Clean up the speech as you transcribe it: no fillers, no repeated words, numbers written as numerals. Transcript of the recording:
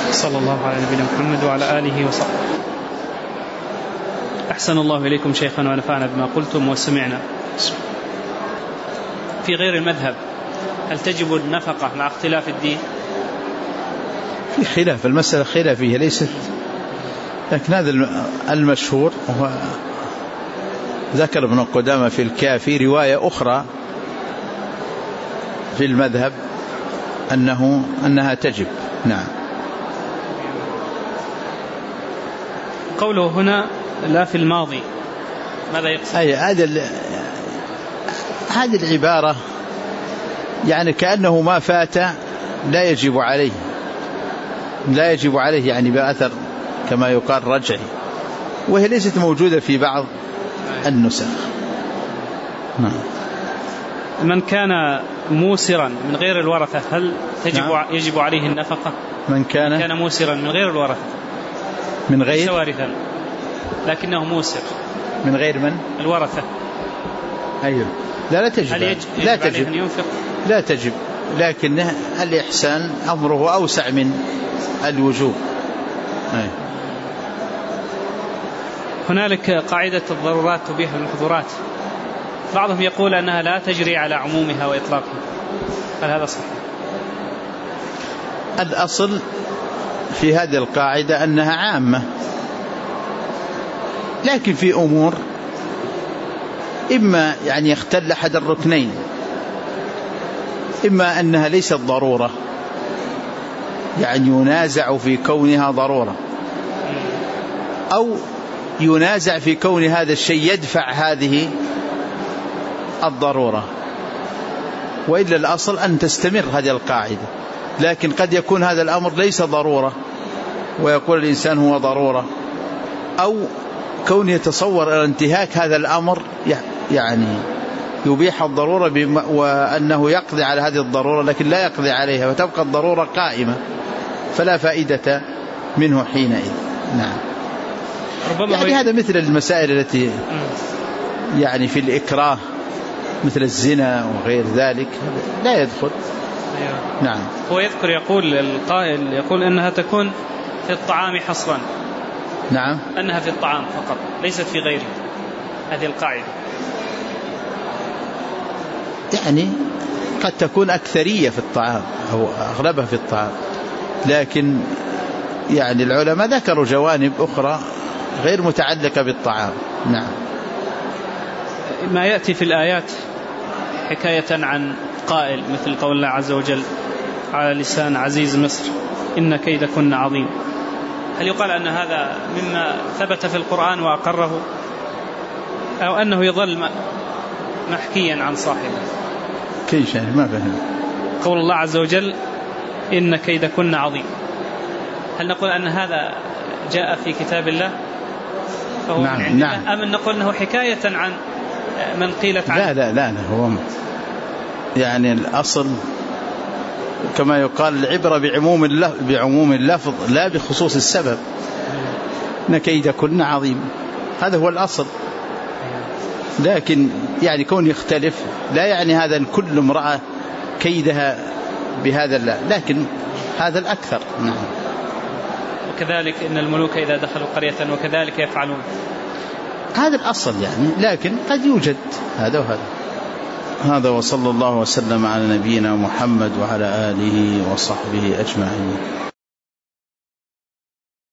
صلى الله على نبينا محمد وعلى آله وصحبه. أحسن الله إليكم شيخنا ونفعنا بما قلتم وسمعنا. في غير المذهب هل تجب النفقة مع اختلاف الدين؟ في خلاف، المسألة خلافية ليست، لكن هذا المشهور وهو ذكر ابن قدامة في الكافي رواية أخرى في المذهب أنها تجب. نعم. قوله هنا لا في الماضي ماذا يقصد؟ هذه العبارة يعني كأنه ما فات لا يجب عليه يعني بأثر كما يقال رجعي، وهي ليست موجودة في بعض النسخ. من كان موسرا من غير الورثة هل يجب عليه النفقة؟ من كان موسرا من غير الورثة، من غير وارثا لكنه موسر من غير من الورثة، أيوه لا تجب. هل يجب أن ينفق؟ لا تجب، لكن الإحسان أمره أوسع من الوجوب. هنالك قاعدة الضرورات تبيح المحظورات، بعضهم يقول أنها لا تجري على عمومها وإطلاقها، هل هذا صحيح؟ الأصل في هذه القاعدة أنها عامة، لكن في أمور إما يعني يختل أحد الركنين، إما أنها ليست ضرورة يعني ينازع في كونها ضرورة، أو ينازع في كون هذا الشيء يدفع هذه الضرورة، وإلا الأصل أن تستمر هذه القاعدة. لكن قد يكون هذا الأمر ليس ضرورة ويقول الإنسان هو ضرورة، أو كون يتصور انتهاك هذا الأمر يعني يبيح الضرورة وأنه يقضي على هذه الضرورة لكن لا يقضي عليها وتبقى الضرورة قائمة، فلا فائدة منه حينئذ. نعم. يعني هذا مثل المسائل التي يعني في الإكراه مثل الزنا وغير ذلك لا يدخل. نعم. هو يذكر يقول القائل يقول أنها تكون في الطعام حصرا. نعم. أنها في الطعام فقط ليست في غيره، هذه القاعدة يعني قد تكون أكثرية في الطعام أو أغلبها في الطعام، لكن يعني العلماء ذكروا جوانب أخرى غير متعلقة بالطعام. نعم. ما يأتي في الآيات حكاية عن قائل مثل قول الله عز وجل على لسان عزيز مصر إن كيدكن عظيم، هل يقال أن هذا مما ثبت في القرآن وأقره، أو أنه يظل محكيا عن صاحبه؟ كيف يعني ما فهم؟ قول الله عز وجل إن كيدكن عظيم، هل نقول أن هذا جاء في كتاب الله فهو نعم. من عند نعم. الله، أم نقول أنه حكاية عن من قيلت عنه؟ لا هو يعني الأصل كما يقال العبرة بعموم اللفظ لا بخصوص السبب. إن كيدكن عظيم هذا هو الأصل، لكن يعني كون يختلف لا يعني هذا أن كل امرأة كيدها بهذا الله، لكن هذا الأكثر. نعم. وكذلك إن الملوك إذا دخلوا قرية وكذلك يفعلون، هذا الأصل يعني، لكن قد يوجد هذا وهذا. هذا وصلى الله وسلم على نبينا محمد وعلى آله وصحبه أجمعين.